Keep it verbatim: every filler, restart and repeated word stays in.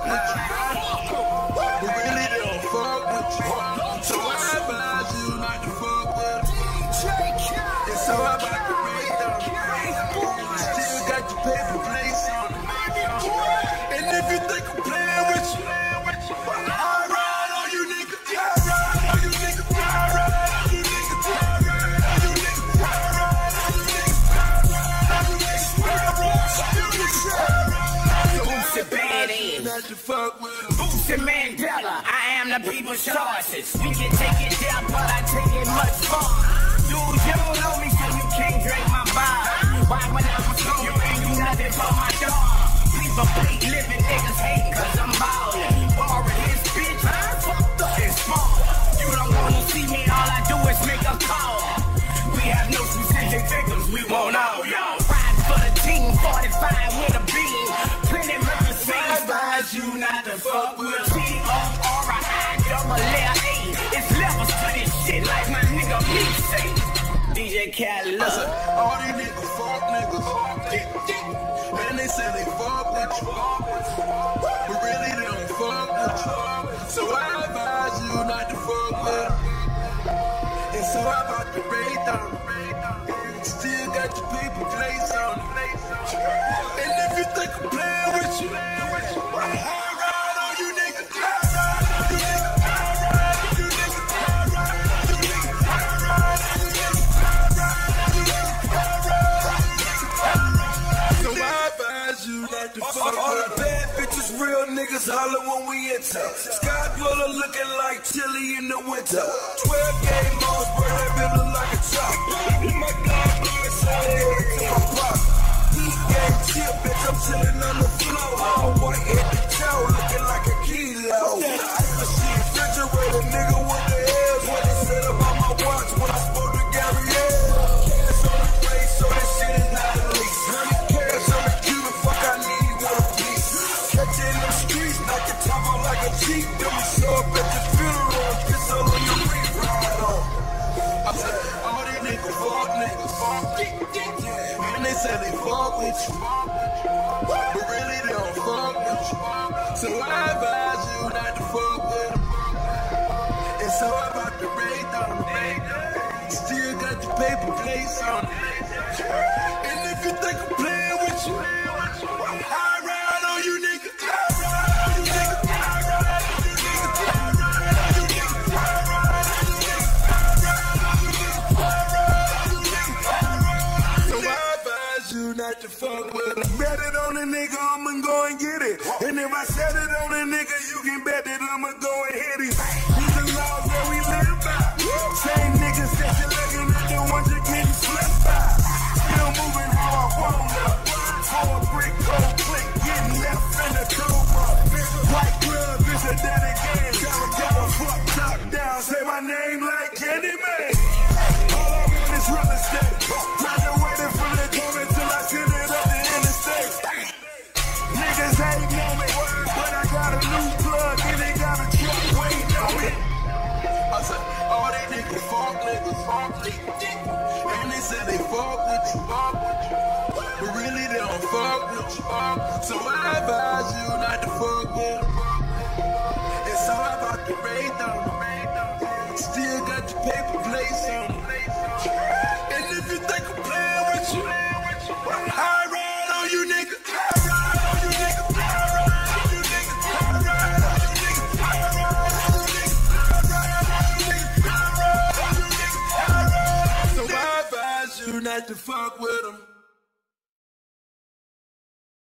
with you. But really they don't fuck with you. So I advise you not to fuck with them. It's all about the rate on them. Still got your paper place on them. And if you think I'm playing with you, I ride on you niggas. I ride on you niggas. I ride on you niggas. I ride on you niggas. I ride on you niggas. I ride on you niggas. I ride on you niggas. Boosie badass. Not to fuck with them. Boosie Mandela, I am the people's choices. We can take it down, but I take it much farther. Dude, you don't know me, so you can't drink my vibe. Why when I'm a song, you ain't do nothing for my dog. People play living niggas hate cause I'm ballin'. Borrowing his bitch, I'm fucked up and small. You don't wanna see me, all I do is make a call. We have no specific victims, we want all y'all. Ride for the team, forty-five with a beam. Plenty murder scenes, advise you not to fuck with T O R I double L A. It's levels to this shit like my nigga me say. D J Khaled. I said, all these niggas fuck niggas. Man, they say they fuck with you. But really they don't fuck with you. So I advise you not to fuck with them. It's all about the rate on them. Still got your people place on them. And if you think I'm playing with you, I ride on you niggas. I ride on you niggas. I ride on you niggas. I ride on you niggas. I ride on you niggas. I ride on you niggas. I ride on you niggas. So I advise you not to fuck with all the them. bad bitches, real niggas holler when we enter. Sky dweller looking like chili in the winter. Twelve game modes, bro, that bitch look like a chop. My dog blood, so I gave it to my pop. Heat game chill, bitch, I'm chillin' on the floor. All white at the toe, looking like a kilo. I see a refrigerator, nigga, what the hell's what they said about my watch when I spoke to Gary L. Cash on the face, so that shit is not a lease. Cash on the Cuban, fuck I need one piece. Catch it in the streets, knock your top out like a Jeep. Then we show up at the funeral and piss all on your reef ride on. I said, all these niggas fuck niggas. Man, they say they fuck with you. But really they don't fuck with you. So I advise you not to fuck with them. It's all about the rate on them. Still got your paper place on them. And if you think I'm playing with you, I ride on you niggas. I ride on you niggas. I ride on you niggas. I ride on you niggas. I ride on you niggas. I ride on you niggas. I ride on you niggas. I ride. So I advise you not to fuck with them. Bet it on a nigga, I'ma go and get it. And if I set it on a nigga, you can bet that I'ma go and hit it. These are laws that we live by. Same niggas that you're looking at, the ones you're getting slipped by. Still moving how I want up. For a brick, cold click, getting left in the cobra. White glove, this a dead again. Got a fuck top down, say my name like Candyman. All I want is real estate. Graduated from the government till I send it up the interstate. Niggas ain't know me, but I got a new plug and they got a truck waiting on me. I said, all these niggas fuck niggas, fuck niggas. And they say they fuck with you, but really they don't fuck with you. So I advise you not to fuck with them. It's all about the rate on them. Still got your paper place on them. And if you think I'm playing with you, I ride on you niggas. I ride on you niggas. I ride on you niggas. I ride on you niggas. I ride on you niggas. I ride on you niggas. I ride on you niggas. I ride. So I advise you not to fuck with them.